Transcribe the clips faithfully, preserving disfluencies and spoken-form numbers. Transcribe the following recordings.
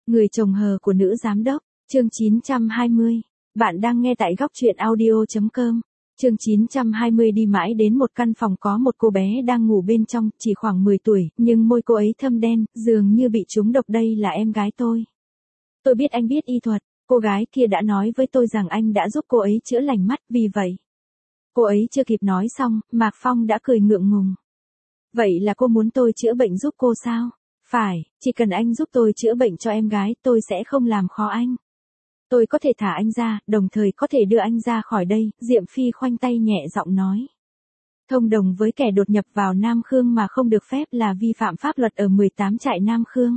Người chồng hờ của nữ giám đốc, chương chín trăm hai mươi. Bạn đang nghe tại góc truyện audio chấm com. Chương chín trăm hai mươi đi mãi đến một căn phòng có một cô bé đang ngủ bên trong, chỉ khoảng mười tuổi, nhưng môi cô ấy thâm đen, dường như bị trúng độc. Đây là em gái tôi. Tôi biết anh biết y thuật, cô gái kia đã nói với tôi rằng anh đã giúp cô ấy chữa lành mắt, vì vậy. Cô ấy chưa kịp nói xong, Mạc Phong đã cười ngượng ngùng. Vậy là cô muốn tôi chữa bệnh giúp cô sao? Phải, chỉ cần anh giúp tôi chữa bệnh cho em gái, tôi sẽ không làm khó anh. Tôi có thể thả anh ra, đồng thời có thể đưa anh ra khỏi đây, Diệm Phi khoanh tay nhẹ giọng nói. Thông đồng với kẻ đột nhập vào Nam Khương mà không được phép là vi phạm pháp luật ở mười tám trại Nam Khương.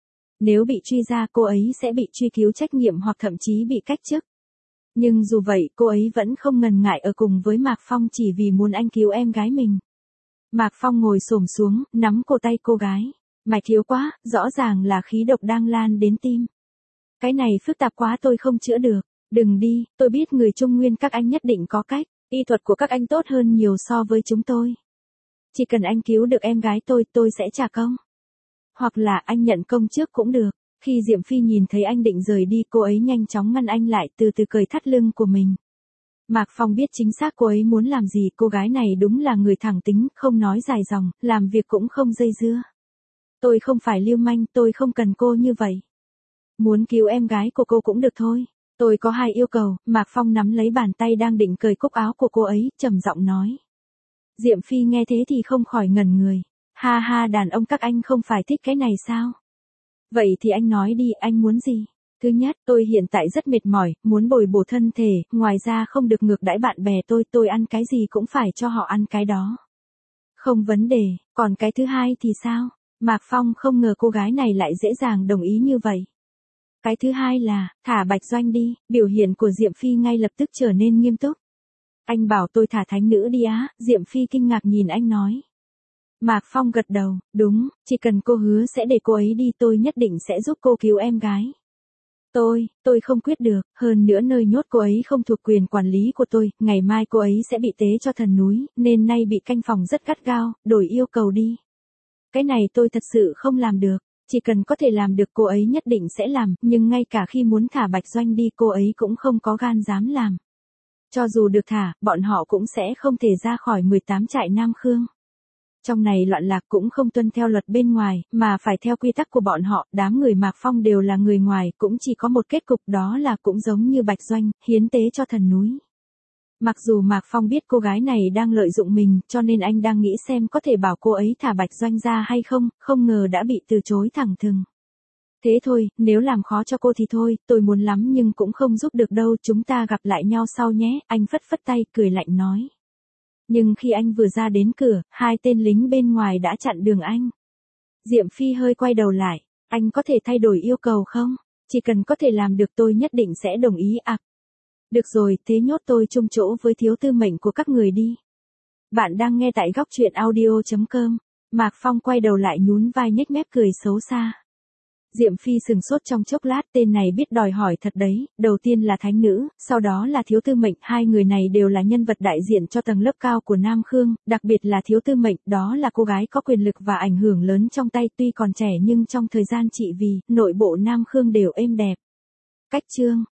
Nếu bị truy ra, cô ấy sẽ bị truy cứu trách nhiệm hoặc thậm chí bị cách chức. Nhưng dù vậy, cô ấy vẫn không ngần ngại ở cùng với Mạc Phong chỉ vì muốn anh cứu em gái mình. Mạc Phong ngồi xổm xuống, nắm cổ tay cô gái. Mày thiếu quá, rõ ràng là khí độc đang lan đến tim. Cái này phức tạp quá, tôi không chữa được. Đừng đi, tôi biết người Trung Nguyên các anh nhất định có cách. Y thuật của các anh tốt hơn nhiều so với chúng tôi. Chỉ cần anh cứu được em gái tôi, tôi sẽ trả công. Hoặc là anh nhận công trước cũng được. Khi Diệm Phi nhìn thấy anh định rời đi, cô ấy nhanh chóng ngăn anh lại, từ từ cởi thắt lưng của mình. Mạc Phong biết chính xác cô ấy muốn làm gì, cô gái này đúng là người thẳng tính, không nói dài dòng, làm việc cũng không dây dưa. Tôi không phải lưu manh, tôi không cần cô như vậy. Muốn cứu em gái của cô cũng được thôi. Tôi có hai yêu cầu. Mạc Phong nắm lấy bàn tay đang định cởi cúc áo của cô ấy, trầm giọng nói. Diệm Phi nghe thế thì không khỏi ngẩn người. Ha ha, đàn ông các anh không phải thích cái này sao? Vậy thì anh nói đi, anh muốn gì? Thứ nhất, tôi hiện tại rất mệt mỏi, muốn bồi bổ thân thể, ngoài ra không được ngược đãi bạn bè tôi, tôi ăn cái gì cũng phải cho họ ăn cái đó. Không vấn đề, còn cái thứ hai thì sao? Mạc Phong không ngờ cô gái này lại dễ dàng đồng ý như vậy. Cái thứ hai là, thả Bạch Doanh đi, biểu hiện của Diệm Phi ngay lập tức trở nên nghiêm túc. Anh bảo tôi thả thánh nữ đi á? Diệm Phi kinh ngạc nhìn anh nói. Mạc Phong gật đầu, đúng, chỉ cần cô hứa sẽ để cô ấy đi, tôi nhất định sẽ giúp cô cứu em gái. Tôi, tôi không quyết được, hơn nữa nơi nhốt cô ấy không thuộc quyền quản lý của tôi, ngày mai cô ấy sẽ bị tế cho thần núi, nên nay bị canh phòng rất gắt gao, đổi yêu cầu đi. Cái này tôi thật sự không làm được, chỉ cần có thể làm được cô ấy nhất định sẽ làm, nhưng ngay cả khi muốn thả Bạch Doanh đi cô ấy cũng không có gan dám làm. Cho dù được thả, bọn họ cũng sẽ không thể ra khỏi mười tám trại Nam Khương. Trong này loạn lạc cũng không tuân theo luật bên ngoài, mà phải theo quy tắc của bọn họ, đám người Mạc Phong đều là người ngoài, cũng chỉ có một kết cục, đó là cũng giống như Bạch Doanh, hiến tế cho thần núi. Mặc dù Mạc Phong biết cô gái này đang lợi dụng mình, cho nên anh đang nghĩ xem có thể bảo cô ấy thả Bạch Doanh ra hay không, không ngờ đã bị từ chối thẳng thừng. Thế thôi, nếu làm khó cho cô thì thôi, tôi muốn lắm nhưng cũng không giúp được đâu, chúng ta gặp lại nhau sau nhé, anh phất phất tay, cười lạnh nói. Nhưng khi anh vừa ra đến cửa, hai tên lính bên ngoài đã chặn đường anh. Diệm Phi hơi quay đầu lại, anh có thể thay đổi yêu cầu không? Chỉ cần có thể làm được tôi nhất định sẽ đồng ý ạ. À, được rồi, thế nhốt tôi chung chỗ với thiếu tư mệnh của các người đi. Bạn đang nghe tại góc truyện audio chấm com. Mạc Phong quay đầu lại nhún vai nhếch mép cười xấu xa. Diệm Phi sừng sốt trong chốc lát, tên này biết đòi hỏi thật đấy, đầu tiên là thánh nữ, sau đó là thiếu tư mệnh, hai người này đều là nhân vật đại diện cho tầng lớp cao của Nam Khương, đặc biệt là thiếu tư mệnh, đó là cô gái có quyền lực và ảnh hưởng lớn trong tay, tuy còn trẻ nhưng trong thời gian trị vì, nội bộ Nam Khương đều êm đẹp. Cách chương